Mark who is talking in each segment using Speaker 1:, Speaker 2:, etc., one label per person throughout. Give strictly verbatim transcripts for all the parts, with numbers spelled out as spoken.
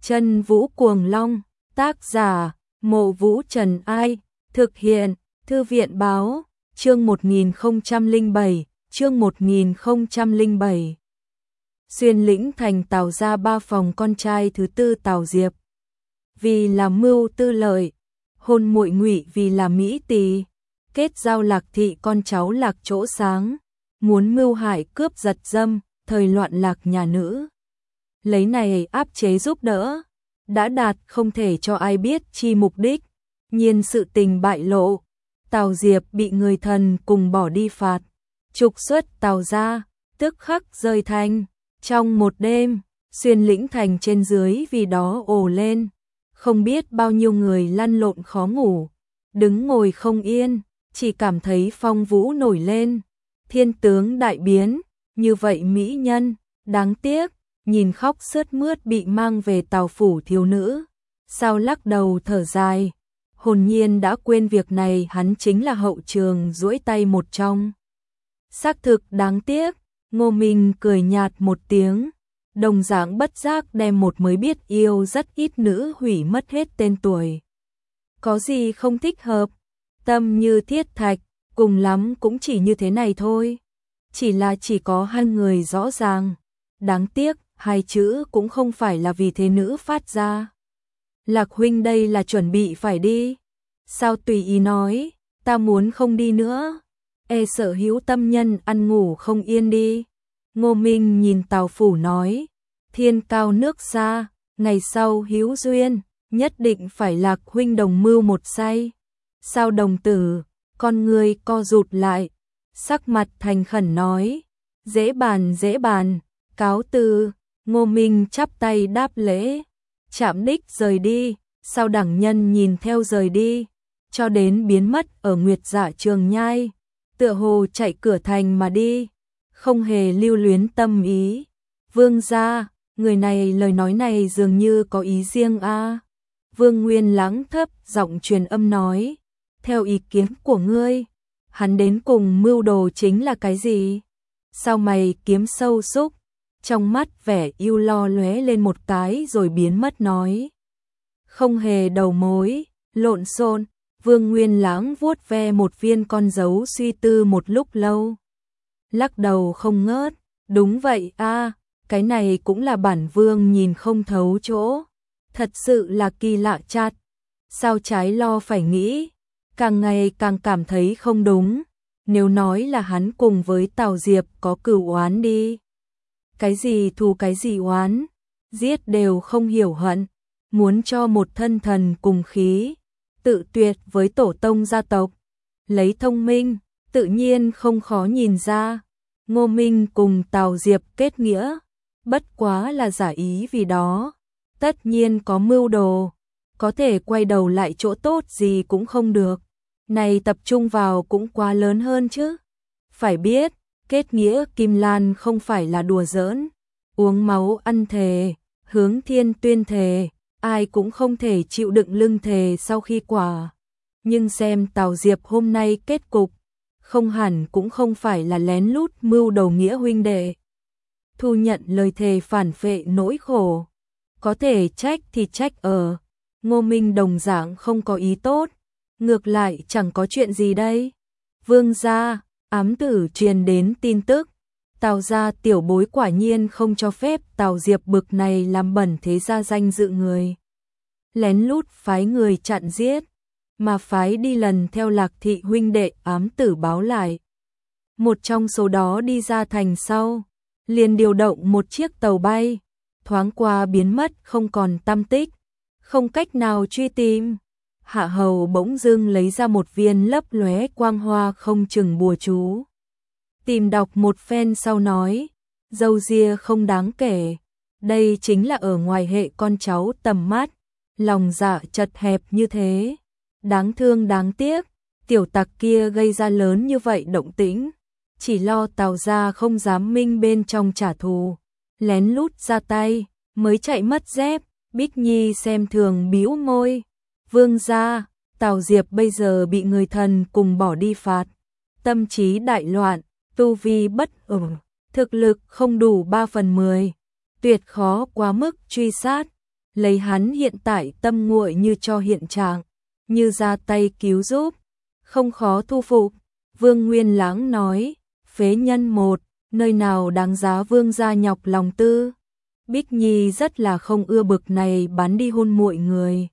Speaker 1: Chân Vũ Cuồng Long, tác giả, Mộ Vũ Trần Ai, thực hiện, Thư viện Báo, chương một nghìn không trăm lẻ bảy, chương một nghìn không trăm lẻ bảy. Xuyên lĩnh thành Tào gia ba phòng con trai thứ tư Tào Diệp. Vì là mưu tư lợi, hôn muội Ngụy vì là mỹ tỳ, kết giao Lạc thị con cháu Lạc Chỗ Sáng, muốn mưu hại cướp giật dâm, thời loạn lạc nhà nữ. Lấy này áp chế giúp đỡ, đã đạt không thể cho ai biết chi mục đích, nhiên sự tình bại lộ, Tào Diệp bị người thần cùng bỏ đi phạt, trục xuất Tào gia, tức khắc rơi thành. Trong một đêm, xuyên lĩnh thành trên dưới vì đó ồ lên, không biết bao nhiêu người lăn lộn khó ngủ, đứng ngồi không yên, chỉ cảm thấy phong vũ nổi lên, thiên tướng đại biến, như vậy mỹ nhân, đáng tiếc, nhìn khóc sướt mướt bị mang về Tào phủ thiếu nữ, sao lắc đầu thở dài, hồn nhiên đã quên việc này hắn chính là hậu trường duỗi tay một trong. Xác thực đáng tiếc, Ngô Minh cười nhạt một tiếng, đồng dạng bất giác đem một mới biết yêu rất ít nữ hủy mất hết tên tuổi. Có gì không thích hợp, tâm như thiết thạch, cùng lắm cũng chỉ như thế này thôi. Chỉ là chỉ có hai người rõ ràng, đáng tiếc, hai chữ cũng không phải là vì thế nữ phát ra. Lạc huynh đây là chuẩn bị phải đi. Sao tùy ý nói, ta muốn không đi nữa. E sợ hữu tâm nhân ăn ngủ không yên đi. Ngô Minh nhìn Tào phủ nói, thiên cao nước xa, ngày sau hữu duyên, nhất định phải Lạc huynh đồng mưu một say. Sao đồng tử, con người co rụt lại, sắc mặt thành khẩn nói, dễ bàn dễ bàn, cáo từ. Ngô Minh chắp tay đáp lễ, chạm đích rời đi, sau đẳng nhân nhìn theo rời đi, cho đến biến mất ở Nguyệt Dạ Trường Nhai, tựa hồ chạy cửa thành mà đi, không hề lưu luyến tâm ý. Vương gia, người này lời nói này dường như có ý riêng a. À. Vương Nguyên lắng thấp giọng truyền âm nói, theo ý kiến của ngươi, hắn đến cùng mưu đồ chính là cái gì? Sao mày kiếm sâu xúc? Trong mắt vẻ yêu lo lóe lên một cái rồi biến mất nói. Không hề đầu mối, lộn xộn. Vương Nguyên lãng vuốt ve một viên con dấu suy tư một lúc lâu. Lắc đầu không ngớt, đúng vậy a, à, cái này cũng là bản vương nhìn không thấu chỗ. Thật sự là kỳ lạ chát. Sao trái lo phải nghĩ, càng ngày càng cảm thấy không đúng. Nếu nói là hắn cùng với Tào Diệp có cửu oán đi. Cái gì thù cái gì oán, giết đều không hiểu hận, muốn cho một thân thần cùng khí, tự tuyệt với tổ tông gia tộc. Lấy thông minh, tự nhiên không khó nhìn ra, Ngô Minh cùng Tào Diệp kết nghĩa, bất quá là giả ý vì đó, tất nhiên có mưu đồ, có thể quay đầu lại chỗ tốt gì cũng không được, này tập trung vào cũng quá lớn hơn chứ. Phải biết, kết nghĩa Kim Lan không phải là đùa giỡn, uống máu ăn thề, hướng thiên tuyên thề, ai cũng không thể chịu đựng lưng thề sau khi quả. Nhưng xem Tào Diệp hôm nay kết cục, không hẳn cũng không phải là lén lút mưu đầu nghĩa huynh đệ. Thu nhận lời thề phản phệ nỗi khổ, có thể trách thì trách ở, Ngô Minh đồng dạng không có ý tốt, ngược lại chẳng có chuyện gì đây. Vương gia, ám tử truyền đến tin tức, Tào gia tiểu bối quả nhiên không cho phép Tào Diệp bực này làm bẩn thế gia danh dự người. Lén lút phái người chặn giết, mà phái đi lần theo Lạc thị huynh đệ ám tử báo lại. Một trong số đó đi ra thành sau, liền điều động một chiếc tàu bay, thoáng qua biến mất không còn tăm tích, không cách nào truy tìm. Hạ hầu bỗng dưng lấy ra một viên lấp lóe quang hoa không chừng bùa chú. Tìm đọc một phen sau nói, dâu ria không đáng kể, đây chính là ở ngoài hệ con cháu tầm mắt, lòng dạ chật hẹp như thế. Đáng thương đáng tiếc, tiểu tặc kia gây ra lớn như vậy động tĩnh, chỉ lo Tào gia không dám minh bên trong trả thù, lén lút ra tay, mới chạy mất dép. Bích Nhi xem thường bĩu môi, vương gia, Tào Diệp bây giờ bị người thần cùng bỏ đi phạt, tâm trí đại loạn, tu vi bất ổn, thực lực không đủ ba phần mười, tuyệt khó quá mức truy sát. lấy hắn hiện tại tâm nguội như cho hiện trạng, như ra tay cứu giúp, không khó thu phục. Vương Nguyên Lãng nói, phế nhân một, nơi nào đáng giá vương gia nhọc lòng tư. Bích Nhi rất là không ưa bực này bán đi hôn muội người.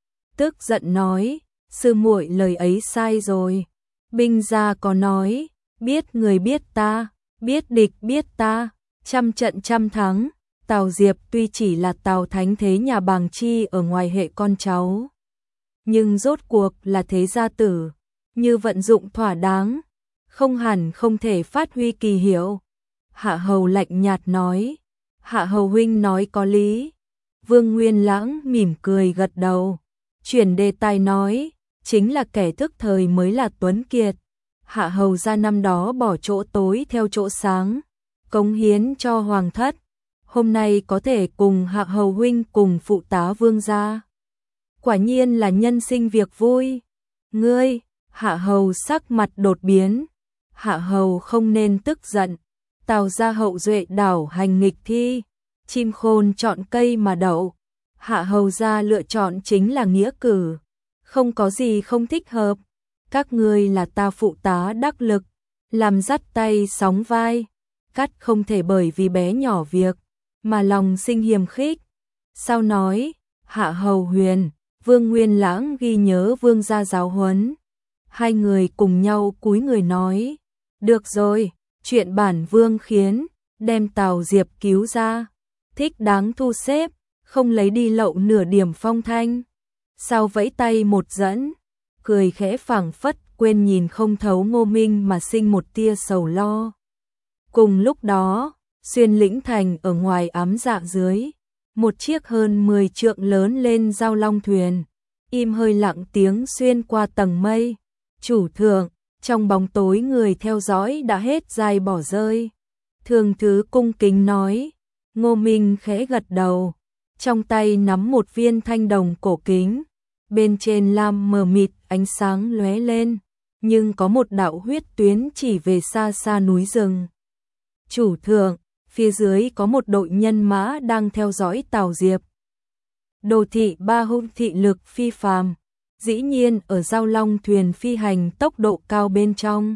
Speaker 1: Tức giận nói, sư muội lời ấy sai rồi. Binh gia có nói, biết người biết ta, biết địch biết ta, trăm trận trăm thắng. Tào Diệp tuy chỉ là Tào Thánh thế nhà Bàng Chi ở ngoài hệ con cháu, nhưng rốt cuộc là thế gia tử, như vận dụng thỏa đáng, không hẳn không thể phát huy kỳ hiệu. Hạ Hầu lạnh nhạt nói, Hạ Hầu huynh nói có lý. Vương Nguyên Lãng mỉm cười gật đầu, chuyển đề tài nói, chính là kẻ thức thời mới là tuấn kiệt. Hạ Hầu gia năm đó bỏ chỗ tối theo chỗ sáng, cống hiến cho hoàng thất, hôm nay có thể cùng Hạ Hầu huynh cùng phụ tá vương gia, quả nhiên là nhân sinh việc vui. Ngươi, Hạ Hầu sắc mặt đột biến. Hạ Hầu không nên tức giận, Tào gia hậu duệ đảo hành nghịch thi, chim khôn chọn cây mà đậu. Hạ Hầu gia lựa chọn chính là nghĩa cử, không có gì không thích hợp. Các ngươi là ta phụ tá đắc lực, làm dắt tay sóng vai, cắt không thể bởi vì bé nhỏ việc mà lòng sinh hiềm khích. Sao nói, Hạ Hầu Huyền, Vương Nguyên Lãng ghi nhớ vương gia giáo huấn. Hai người cùng nhau cúi người nói, được rồi, chuyện bản vương khiến, đem Tào Diệp cứu ra, thích đáng thu xếp, không lấy đi lậu nửa điểm phong thanh. Sao vẫy tay một dẫn, cười khẽ phảng phất quên nhìn không thấu Ngô Minh mà sinh một tia sầu lo. Cùng lúc đó, xuyên lĩnh thành ở ngoài ám dạ dưới, một chiếc hơn mười trượng lớn lên giao long thuyền, im hơi lặng tiếng xuyên qua tầng mây. Chủ thượng, trong bóng tối người theo dõi đã hết dai bỏ rơi. Thường thứ cung kính nói, Ngô Minh khẽ gật đầu, trong tay nắm một viên thanh đồng cổ kính, bên trên lam mờ mịt ánh sáng lóe lên, nhưng có một đạo huyết tuyến chỉ về xa xa núi rừng. Chủ thượng, phía dưới có một đội nhân mã đang theo dõi Tào Diệp. Đồ thị ba hung thị lực phi phàm, dĩ nhiên ở giao long thuyền phi hành tốc độ cao bên trong,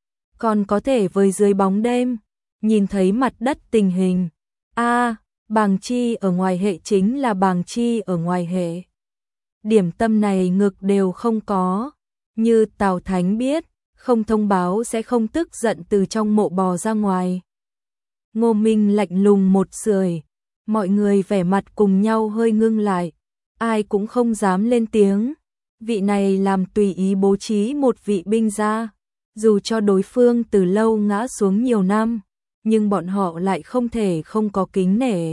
Speaker 1: còn có thể với dưới bóng đêm nhìn thấy mặt đất tình hình. A, à, Bàng Chi ở ngoài hệ chính là Bàng Chi ở ngoài hệ. Điểm tâm này ngực đều không có, như Tào Thánh biết, không thông báo sẽ không tức giận từ trong mộ bò ra ngoài. Ngô Minh lạnh lùng một sưởi, mọi người vẻ mặt cùng nhau hơi ngưng lại, ai cũng không dám lên tiếng. Vị này làm tùy ý bố trí một vị binh gia, dù cho đối phương từ lâu ngã xuống nhiều năm, nhưng bọn họ lại không thể không có kính nể.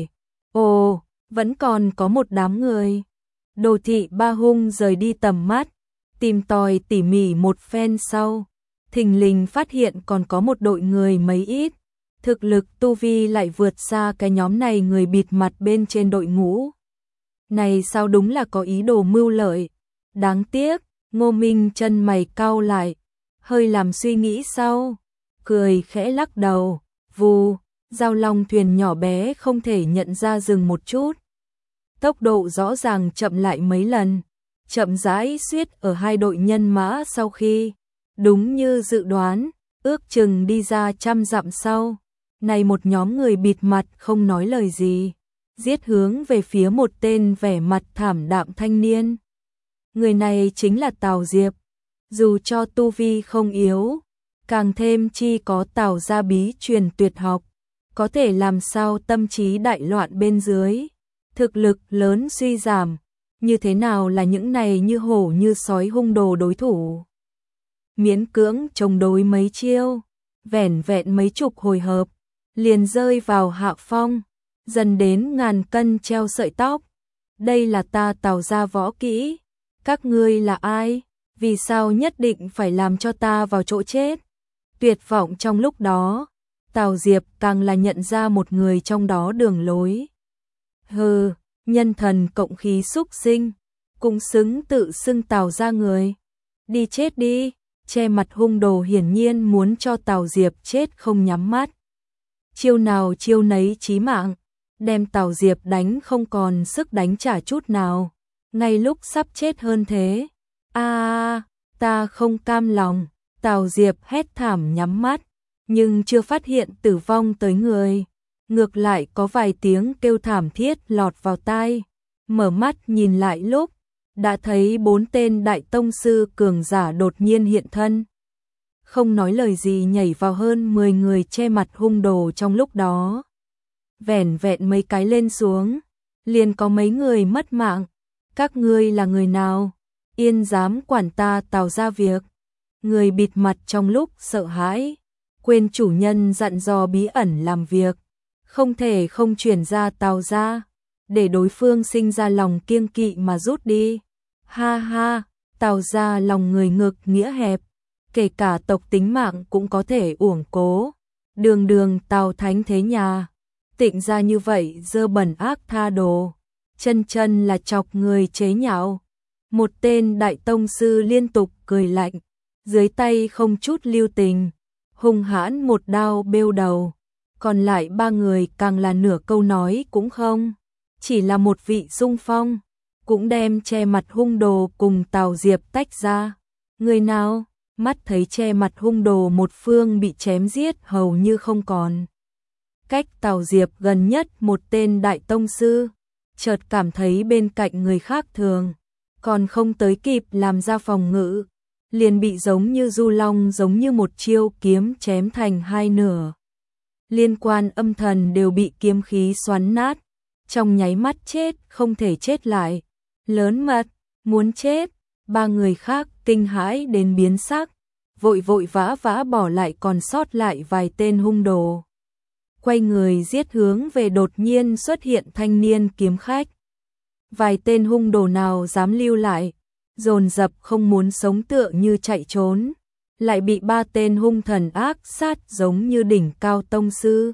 Speaker 1: Ồ, vẫn còn có một đám người. Đồ thị ba hung rời đi tầm mắt, tìm tòi tỉ mỉ một phen sau, thình lình phát hiện còn có một đội người mấy ít, thực lực tu vi lại vượt xa cái nhóm này người bịt mặt bên trên đội ngũ. Này sao đúng là có ý đồ mưu lợi. Đáng tiếc, Ngô Minh chân mày cau lại, hơi làm suy nghĩ sau, cười khẽ lắc đầu, vù, giao long thuyền nhỏ bé không thể nhận ra dừng một chút. Tốc độ rõ ràng chậm lại mấy lần, chậm rãi suýt ở hai đội nhân mã sau khi, đúng như dự đoán, ước chừng đi ra trăm dặm sau. Này một nhóm người bịt mặt không nói lời gì, giết hướng về phía một tên vẻ mặt thảm đạm thanh niên. Người này chính là Tào Diệp, dù cho tu vi không yếu, càng thêm chi có Tào gia bí truyền tuyệt học, có thể làm sao tâm trí đại loạn bên dưới, thực lực lớn suy giảm, như thế nào là những này như hổ như sói hung đồ đối thủ. Miễn cưỡng chống đối mấy chiêu, vẻn vẹn mấy chục hồi hợp, liền rơi vào hạ phong, dần đến ngàn cân treo sợi tóc. Đây là ta Tào gia võ kỹ. Các ngươi là ai? Vì sao nhất định phải làm cho ta vào chỗ chết? Tuyệt vọng trong lúc đó, Tào Diệp càng là nhận ra một người trong đó đường lối. Hừ, nhân thần cộng khí xúc sinh, cũng xứng tự xưng Tào gia người. Đi chết đi, che mặt hung đồ hiển nhiên muốn cho Tào Diệp chết không nhắm mắt. Chiêu nào chiêu nấy chí mạng, đem Tào Diệp đánh không còn sức đánh trả chút nào, ngay lúc sắp chết hơn thế. A, ta không cam lòng, Tào Diệp hét thảm nhắm mắt, nhưng chưa phát hiện tử vong tới người. Ngược lại có vài tiếng kêu thảm thiết lọt vào tai, mở mắt nhìn lại lúc, đã thấy bốn tên đại tông sư cường giả đột nhiên hiện thân. Không nói lời gì nhảy vào hơn mười người che mặt hung đồ trong lúc đó. Vẻn vẹn mấy cái lên xuống, liền có mấy người mất mạng. Các ngươi là người nào? Yên dám quản ta Tào ra việc. Người bịt mặt trong lúc sợ hãi, quên chủ nhân dặn dò bí ẩn làm việc, không thể không chuyển ra Tào ra, để đối phương sinh ra lòng kiêng kỵ mà rút đi. Ha ha, Tào ra lòng người ngực nghĩa hẹp, kể cả tộc tính mạng cũng có thể uổng cố. Đường đường Tào thánh thế nhà, tịnh ra như vậy dơ bẩn ác tha đồ, chân chân là chọc người chế nhạo. Một tên đại tông sư liên tục cười lạnh, dưới tay không chút lưu tình, hung hãn một đao bêu đầu. Còn lại ba người càng là nửa câu nói cũng không, chỉ là một vị xung phong, cũng đem che mặt hung đồ cùng Tào Diệp tách ra. Người nào? Mắt thấy che mặt hung đồ một phương bị chém giết hầu như không còn. Cách Tào Diệp gần nhất một tên đại tông sư, chợt cảm thấy bên cạnh người khác thường, còn không tới kịp làm ra phòng ngự, liền bị giống như du long giống như một chiêu kiếm chém thành hai nửa. Liên quan âm thần đều bị kiếm khí xoắn nát, trong nháy mắt chết không thể chết lại. Lớn mật, muốn chết, ba người khác kinh hãi đến biến sắc, vội vội vã vã bỏ lại còn sót lại vài tên hung đồ. Quay người giết hướng về đột nhiên xuất hiện thanh niên kiếm khách. Vài tên hung đồ nào dám lưu lại, dồn dập không muốn sống tựa như chạy trốn, lại bị ba tên hung thần ác sát giống như đỉnh cao tông sư.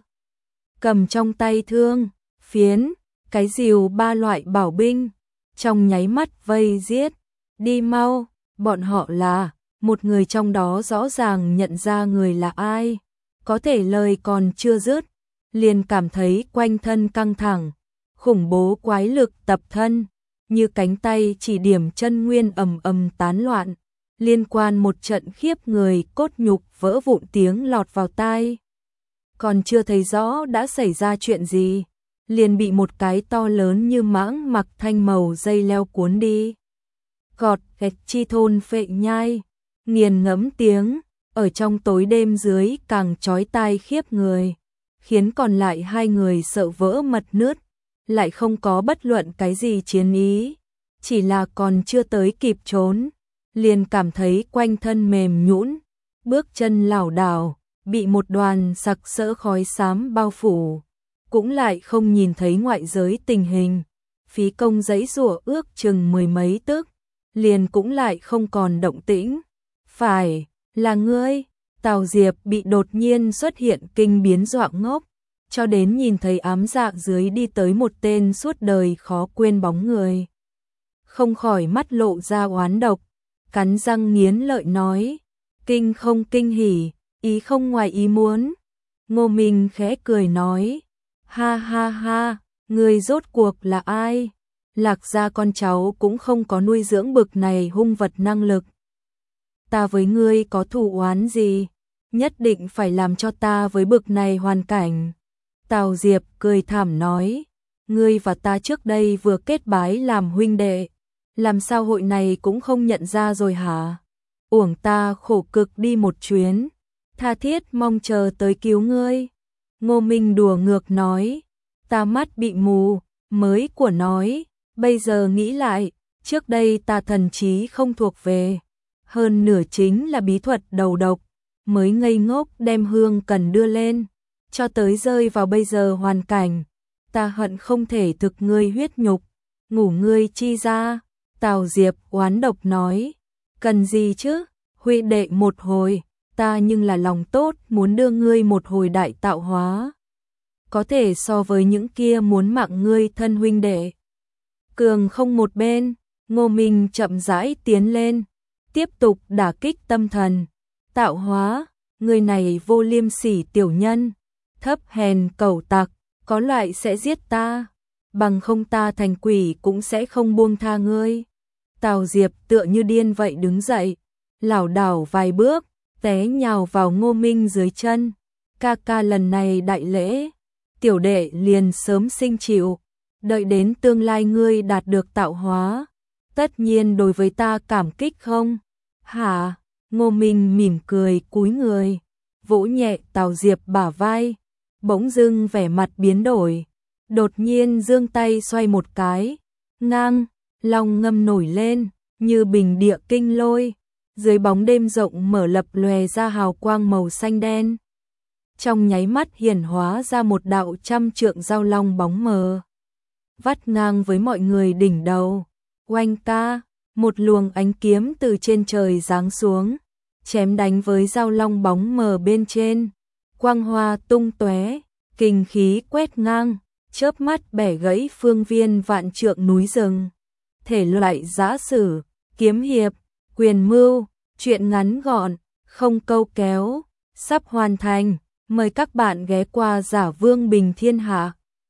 Speaker 1: Cầm trong tay thương, phiến, cái rìu ba loại bảo binh, trong nháy mắt vây giết. Đi mau, bọn họ là, một người trong đó rõ ràng nhận ra người là ai, có thể lời còn chưa dứt, liền cảm thấy quanh thân căng thẳng, khủng bố quái lực tập thân, như cánh tay chỉ điểm chân nguyên ầm ầm tán loạn, liên quan một trận khiếp người cốt nhục vỡ vụn tiếng lọt vào tai. Còn chưa thấy rõ đã xảy ra chuyện gì, liền bị một cái to lớn như mãng mặc thanh màu dây leo cuốn đi. Gọt gạch chi thôn phệ nhai, nghiền ngẫm tiếng, ở trong tối đêm dưới càng chói tai khiếp người, khiến còn lại hai người sợ vỡ mật nướt, lại không có bất luận cái gì chiến ý, chỉ là còn chưa tới kịp trốn, liền cảm thấy quanh thân mềm nhũn, bước chân lảo đảo, bị một đoàn sặc sỡ khói xám bao phủ, cũng lại không nhìn thấy ngoại giới tình hình, phí công giãy giụa ước chừng mười mấy tức, liền cũng lại không còn động tĩnh. Phải, là ngươi. Tào Diệp bị đột nhiên xuất hiện kinh biến dọa ngốc, cho đến nhìn thấy ám dạ dưới đi tới một tên suốt đời khó quên bóng người. Không khỏi mắt lộ ra oán độc, cắn răng nghiến lợi nói, kinh không kinh hỉ, ý không ngoài ý muốn. Ngô Minh khẽ cười nói, ha ha ha, ngươi rốt cuộc là ai? Lạc gia con cháu cũng không có nuôi dưỡng bực này hung vật năng lực. Ta với ngươi có thù oán gì? Nhất định phải làm cho ta với bực này hoàn cảnh. Tào Diệp cười thảm nói, ngươi và ta trước đây vừa kết bái làm huynh đệ, làm sao hội này cũng không nhận ra rồi hả? Uổng ta khổ cực đi một chuyến, tha thiết mong chờ tới cứu ngươi. Ngô Minh đùa ngược nói, ta mắt bị mù, mới của nói, bây giờ nghĩ lại, trước đây ta thần trí không thuộc về, hơn nửa chính là bí thuật đầu độc, mới ngây ngốc đem hương cần đưa lên, cho tới rơi vào bây giờ hoàn cảnh, ta hận không thể thực ngươi huyết nhục, ngủ ngươi chi ra. Tào Diệp oán độc nói, cần gì chứ, huy đệ một hồi, ta nhưng là lòng tốt muốn đưa ngươi một hồi đại tạo hóa, có thể so với những kia muốn mạng ngươi thân huynh đệ. Cường không một bên, Ngô Minh chậm rãi tiến lên, tiếp tục đả kích tâm thần. Tạo hóa, người này vô liêm sỉ tiểu nhân, thấp hèn cẩu tặc, có loại sẽ giết ta, bằng không ta thành quỷ cũng sẽ không buông tha ngươi. Tào Diệp tựa như điên vậy đứng dậy, lảo đảo vài bước, té nhào vào Ngô Minh dưới chân. Ca ca lần này đại lễ, tiểu đệ liền sớm sinh chịu, đợi đến tương lai ngươi đạt được tạo hóa, tất nhiên đối với ta cảm kích không? Hả? Ngô Minh mỉm cười cúi người, vỗ nhẹ Tào Diệp bả vai, bỗng dưng vẻ mặt biến đổi, đột nhiên giương tay xoay một cái, ngang, long ngâm nổi lên, như bình địa kinh lôi, dưới bóng đêm rộng mở lập lòe ra hào quang màu xanh đen. Trong nháy mắt hiển hóa ra một đạo trăm trượng giao long bóng mờ, vắt ngang với mọi người đỉnh đầu. Oanh ca, một luồng ánh kiếm từ trên trời giáng xuống, chém đánh với giao long bóng mờ bên trên, quang hoa tung tóe, kình khí quét ngang, chớp mắt bẻ gãy phương viên vạn trượng núi rừng. Thể loại giã sử, kiếm hiệp, quyền mưu, truyện ngắn gọn, không câu kéo, sắp hoàn thành. Mời các bạn ghé qua Giả Vương Bình Thiên Hạ.